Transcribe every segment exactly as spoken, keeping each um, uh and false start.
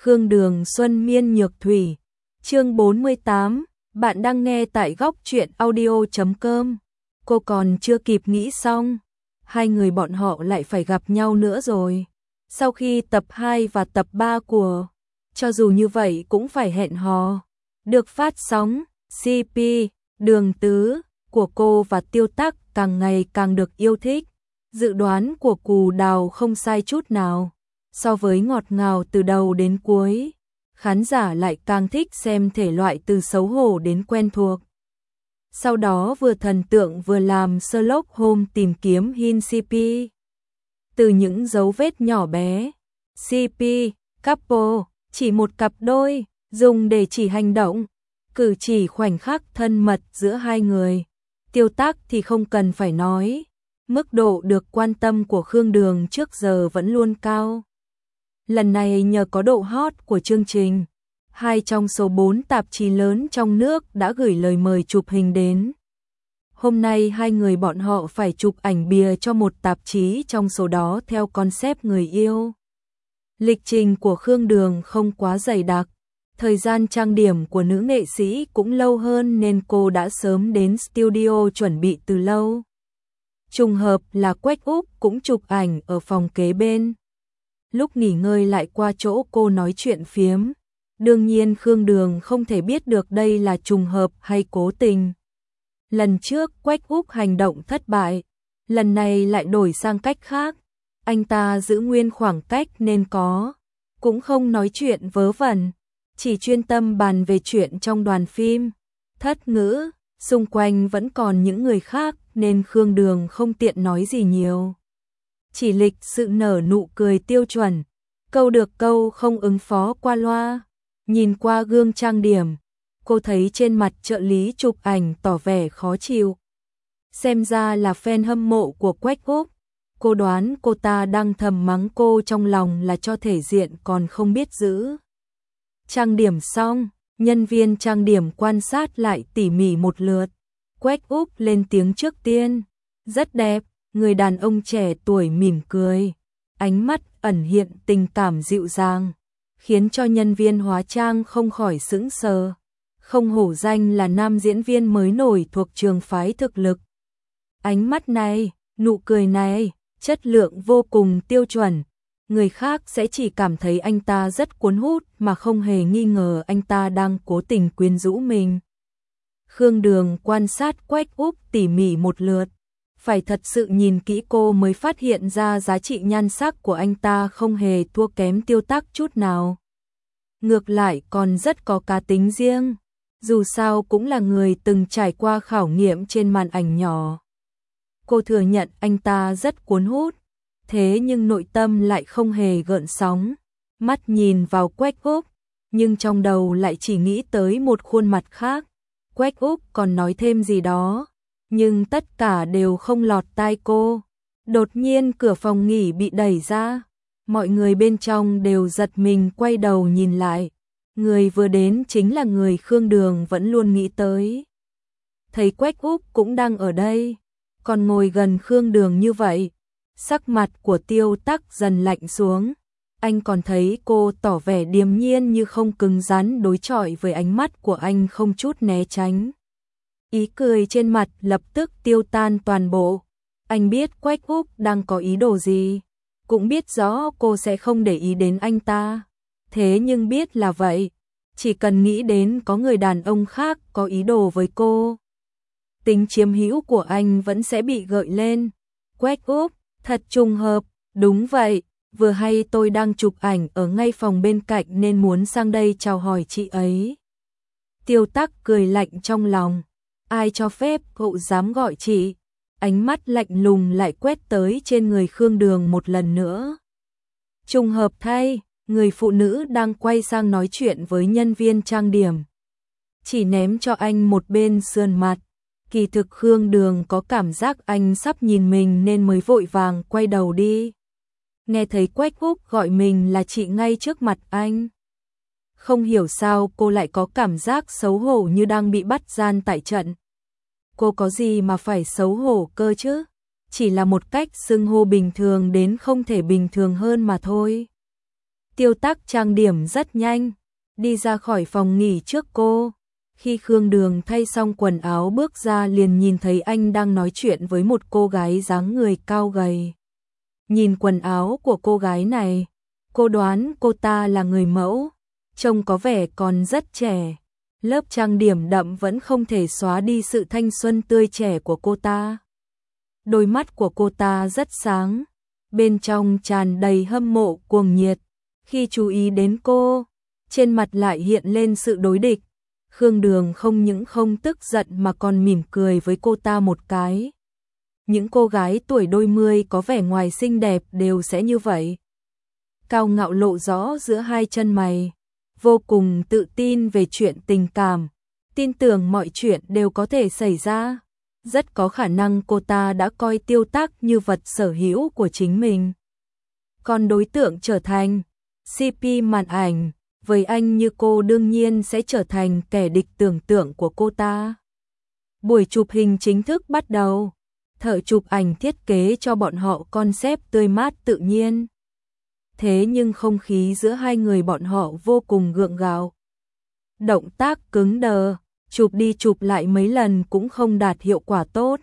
Khương Đường Xuân Miên Nhược Thủy. Chương bốn mươi tám, bạn đang nghe tại góc truyện audio chấm com. Cô còn chưa kịp nghĩ xong, hai người bọn họ lại phải gặp nhau nữa rồi. Sau khi tập hai và tập ba của Cho dù như vậy cũng phải hẹn hò được phát sóng, xê pê Đường Tứ của cô và Tiêu Tắc càng ngày càng được yêu thích. Dự đoán của Cù Đào không sai chút nào. So với ngọt ngào từ đầu đến cuối, khán giả lại càng thích xem thể loại từ xấu hổ đến quen thuộc. Sau đó vừa thần tượng vừa làm Sherlock Holmes tìm kiếm hin xê pê. Từ những dấu vết nhỏ bé, xê pê, couple, chỉ một cặp đôi, dùng để chỉ hành động, cử chỉ khoảnh khắc thân mật giữa hai người. Tiêu Tắc thì không cần phải nói, mức độ được quan tâm của Khương Đường trước giờ vẫn luôn cao. Lần này nhờ có độ hot của chương trình, hai trong số bốn tạp chí lớn trong nước đã gửi lời mời chụp hình đến. Hôm nay hai người bọn họ phải chụp ảnh bìa cho một tạp chí trong số đó theo concept người yêu. Lịch trình của Khương Đường không quá dày đặc, thời gian trang điểm của nữ nghệ sĩ cũng lâu hơn nên cô đã sớm đến studio chuẩn bị từ lâu. Trùng hợp là Quách Úc cũng chụp ảnh ở phòng kế bên. Lúc nghỉ ngơi lại qua chỗ cô nói chuyện phiếm. Đương nhiên Khương Đường không thể biết được đây là trùng hợp hay cố tình. Lần trước Quách Úc hành động thất bại, lần này lại đổi sang cách khác. Anh ta giữ nguyên khoảng cách nên có, cũng không nói chuyện vớ vẩn, chỉ chuyên tâm bàn về chuyện trong đoàn phim. Thất ngữ, xung quanh vẫn còn những người khác nên Khương Đường không tiện nói gì nhiều. Chỉ lịch sự nở nụ cười tiêu chuẩn, câu được câu không ứng phó qua loa. Nhìn qua gương trang điểm, cô thấy trên mặt trợ lý chụp ảnh tỏ vẻ khó chịu. Xem ra là fan hâm mộ của Quách Úc. Cô đoán cô ta đang thầm mắng cô trong lòng là cho thể diện còn không biết giữ. Trang điểm xong, nhân viên trang điểm quan sát lại tỉ mỉ một lượt. Quách Úc lên tiếng trước tiên. Rất đẹp, người đàn ông trẻ tuổi mỉm cười. Ánh mắt ẩn hiện tình cảm dịu dàng, khiến cho nhân viên hóa trang không khỏi sững sờ. Không hổ danh là nam diễn viên mới nổi thuộc trường phái thực lực. Ánh mắt này, nụ cười này, chất lượng vô cùng tiêu chuẩn. Người khác sẽ chỉ cảm thấy anh ta rất cuốn hút mà không hề nghi ngờ anh ta đang cố tình quyến rũ mình. Khương Đường quan sát Quách Úc tỉ mỉ một lượt. Phải thật sự nhìn kỹ cô mới phát hiện ra giá trị nhan sắc của anh ta không hề thua kém Tiêu Tắc chút nào. Ngược lại còn rất có cá tính riêng, dù sao cũng là người từng trải qua khảo nghiệm trên màn ảnh nhỏ. Cô thừa nhận anh ta rất cuốn hút, thế nhưng nội tâm lại không hề gợn sóng. Mắt nhìn vào Quách Úc, nhưng trong đầu lại chỉ nghĩ tới một khuôn mặt khác. Quách Úc còn nói thêm gì đó, nhưng tất cả đều không lọt tai cô. Đột nhiên cửa phòng nghỉ bị đẩy ra, mọi người bên trong đều giật mình quay đầu nhìn lại. Người vừa đến chính là người Khương Đường vẫn luôn nghĩ tới. Thấy Quách Úc cũng đang ở đây, còn ngồi gần Khương Đường như vậy, sắc mặt của Tiêu Tắc dần lạnh xuống. Anh còn thấy cô tỏ vẻ điềm nhiên như không cứng rắn đối chọi với ánh mắt của anh không chút né tránh. Ý cười trên mặt lập tức tiêu tan toàn bộ. Anh biết Quách Úc đang có ý đồ gì, cũng biết rõ cô sẽ không để ý đến anh ta. Thế nhưng biết là vậy, chỉ cần nghĩ đến có người đàn ông khác có ý đồ với cô, tính chiếm hữu của anh vẫn sẽ bị gợi lên. Quách Úc, thật trùng hợp, đúng vậy, vừa hay tôi đang chụp ảnh ở ngay phòng bên cạnh nên muốn sang đây chào hỏi chị ấy. Tiêu Tắc cười lạnh trong lòng, ai cho phép cậu dám gọi chị? Ánh mắt lạnh lùng lại quét tới trên người Khương Đường một lần nữa. Trùng hợp thay, người phụ nữ đang quay sang nói chuyện với nhân viên trang điểm, chỉ ném cho anh một bên sườn mặt. Kỳ thực Khương Đường có cảm giác anh sắp nhìn mình nên mới vội vàng quay đầu đi. Nghe thấy Quách Úc gọi mình là chị ngay trước mặt anh. Không hiểu sao cô lại có cảm giác xấu hổ như đang bị bắt gian tại trận. Cô có gì mà phải xấu hổ cơ chứ? Chỉ là một cách xưng hô bình thường đến không thể bình thường hơn mà thôi. Tiêu Tắc trang điểm rất nhanh, đi ra khỏi phòng nghỉ trước cô. Khi Khương Đường thay xong quần áo bước ra liền nhìn thấy anh đang nói chuyện với một cô gái dáng người cao gầy. Nhìn quần áo của cô gái này, cô đoán cô ta là người mẫu, trông có vẻ còn rất trẻ. Lớp trang điểm đậm vẫn không thể xóa đi sự thanh xuân tươi trẻ của cô ta. Đôi mắt của cô ta rất sáng, bên trong tràn đầy hâm mộ cuồng nhiệt. Khi chú ý đến cô, trên mặt lại hiện lên sự đối địch. Khương Đường không những không tức giận mà còn mỉm cười với cô ta một cái. Những cô gái tuổi đôi mươi có vẻ ngoài xinh đẹp đều sẽ như vậy. Cao ngạo lộ rõ giữa hai chân mày, vô cùng tự tin về chuyện tình cảm, tin tưởng mọi chuyện đều có thể xảy ra. Rất có khả năng cô ta đã coi Tiêu Tắc như vật sở hữu của chính mình. Còn đối tượng trở thành xê pê màn ảnh, với anh như cô đương nhiên sẽ trở thành kẻ địch tưởng tượng của cô ta. Buổi chụp hình chính thức bắt đầu. Thợ chụp ảnh thiết kế cho bọn họ concept tươi mát tự nhiên. Thế nhưng không khí giữa hai người bọn họ vô cùng gượng gạo. Động tác cứng đờ, chụp đi chụp lại mấy lần cũng không đạt hiệu quả tốt.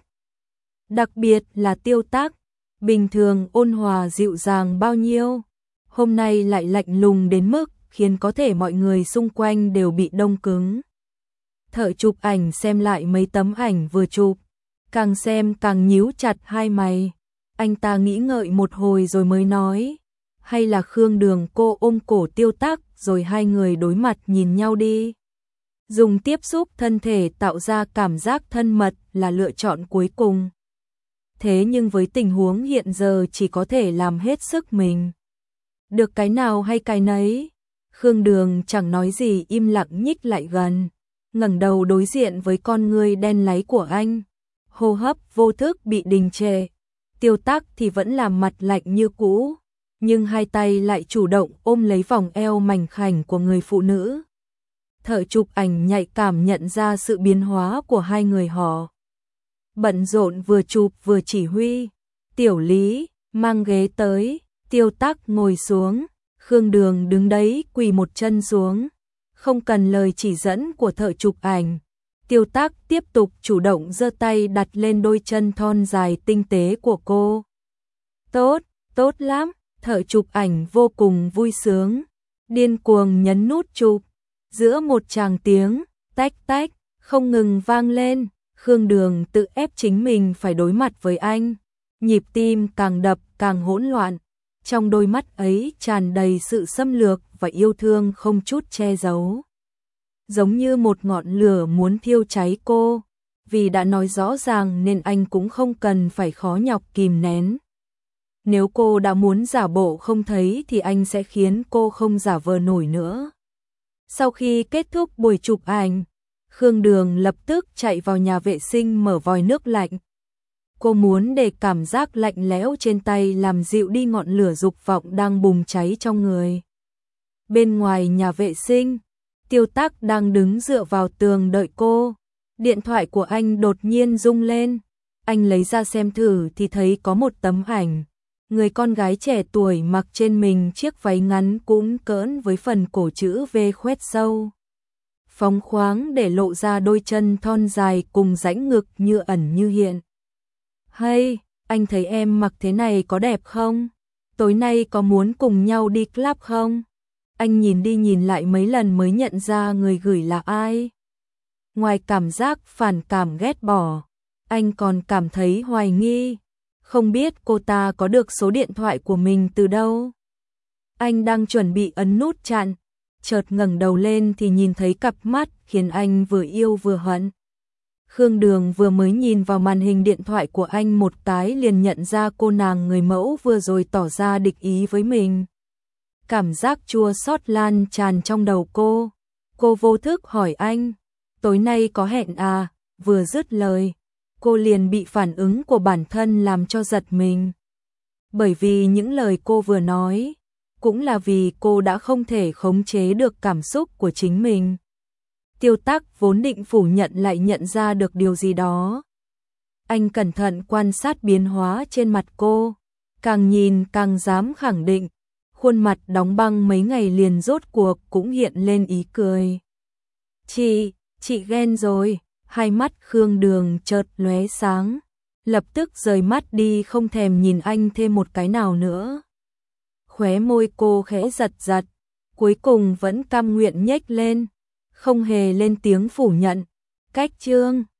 Đặc biệt là Tiêu Tắc, bình thường ôn hòa dịu dàng bao nhiêu, hôm nay lại lạnh lùng đến mức khiến có thể mọi người xung quanh đều bị đông cứng. Thợ chụp ảnh xem lại mấy tấm ảnh vừa chụp, càng xem càng nhíu chặt hai mày. Anh ta nghĩ ngợi một hồi rồi mới nói, hay là Khương Đường cô ôm cổ Tiêu Tắc rồi hai người đối mặt nhìn nhau đi. Dùng tiếp xúc thân thể tạo ra cảm giác thân mật là lựa chọn cuối cùng. Thế nhưng với tình huống hiện giờ chỉ có thể làm hết sức mình. Được cái nào hay cái nấy. Khương Đường chẳng nói gì im lặng nhích lại gần, ngẩng đầu đối diện với con ngươi đen láy của anh. Hô hấp vô thức bị đình trệ. Tiêu Tắc thì vẫn làm mặt lạnh như cũ, nhưng hai tay lại chủ động ôm lấy vòng eo mảnh khảnh của người phụ nữ. Thợ chụp ảnh nhạy cảm nhận ra sự biến hóa của hai người họ. Bận rộn vừa chụp vừa chỉ huy. Tiểu Lý, mang ghế tới. Tiêu Tắc ngồi xuống. Khương Đường đứng đấy quỳ một chân xuống. Không cần lời chỉ dẫn của thợ chụp ảnh. Tiêu Tắc tiếp tục chủ động giơ tay đặt lên đôi chân thon dài tinh tế của cô. Tốt, tốt lắm. Thợ chụp ảnh vô cùng vui sướng, điên cuồng nhấn nút chụp. Giữa một tràng tiếng tách tách không ngừng vang lên, Khương Đường tự ép chính mình phải đối mặt với anh. Nhịp tim càng đập càng hỗn loạn, trong đôi mắt ấy tràn đầy sự xâm lược và yêu thương không chút che giấu. Giống như một ngọn lửa muốn thiêu cháy cô, vì đã nói rõ ràng nên anh cũng không cần phải khó nhọc kìm nén. Nếu cô đã muốn giả bộ không thấy thì anh sẽ khiến cô không giả vờ nổi nữa. Sau khi kết thúc buổi chụp ảnh, Khương Đường lập tức chạy vào nhà vệ sinh mở vòi nước lạnh. Cô muốn để cảm giác lạnh lẽo trên tay làm dịu đi ngọn lửa dục vọng đang bùng cháy trong người. Bên ngoài nhà vệ sinh, Tiêu Tắc đang đứng dựa vào tường đợi cô. Điện thoại của anh đột nhiên rung lên. Anh lấy ra xem thử thì thấy có một tấm ảnh. Người con gái trẻ tuổi mặc trên mình chiếc váy ngắn cũng cỡn với phần cổ chữ V khoét sâu. Phóng khoáng để lộ ra đôi chân thon dài cùng rãnh ngực như ẩn như hiện. Hay, anh thấy em mặc thế này có đẹp không? Tối nay có muốn cùng nhau đi club không? Anh nhìn đi nhìn lại mấy lần mới nhận ra người gửi là ai. Ngoài cảm giác phản cảm ghét bỏ, anh còn cảm thấy hoài nghi. Không biết cô ta có được số điện thoại của mình từ đâu. Anh đang chuẩn bị ấn nút chặn, chợt ngẩng đầu lên thì nhìn thấy cặp mắt khiến anh vừa yêu vừa hận. Khương Đường vừa mới nhìn vào màn hình điện thoại của anh một cái liền nhận ra cô nàng người mẫu vừa rồi tỏ ra địch ý với mình. Cảm giác chua xót lan tràn trong đầu cô. Cô vô thức hỏi anh, tối nay có hẹn à? Vừa dứt lời, cô liền bị phản ứng của bản thân làm cho giật mình. Bởi vì những lời cô vừa nói, cũng là vì cô đã không thể khống chế được cảm xúc của chính mình. Tiêu Tắc vốn định phủ nhận lại nhận ra được điều gì đó. Anh cẩn thận quan sát biến hóa trên mặt cô, càng nhìn càng dám khẳng định. khuôn mặt đóng băng mấy ngày liền rốt cuộc cũng hiện lên ý cười. Chị, chị ghen rồi, hai mắt Khương Đường chợt lóe sáng, lập tức rời mắt đi không thèm nhìn anh thêm một cái nào nữa. Khóe môi cô khẽ giật giật, cuối cùng vẫn cam nguyện nhếch lên, không hề lên tiếng phủ nhận. Cách chương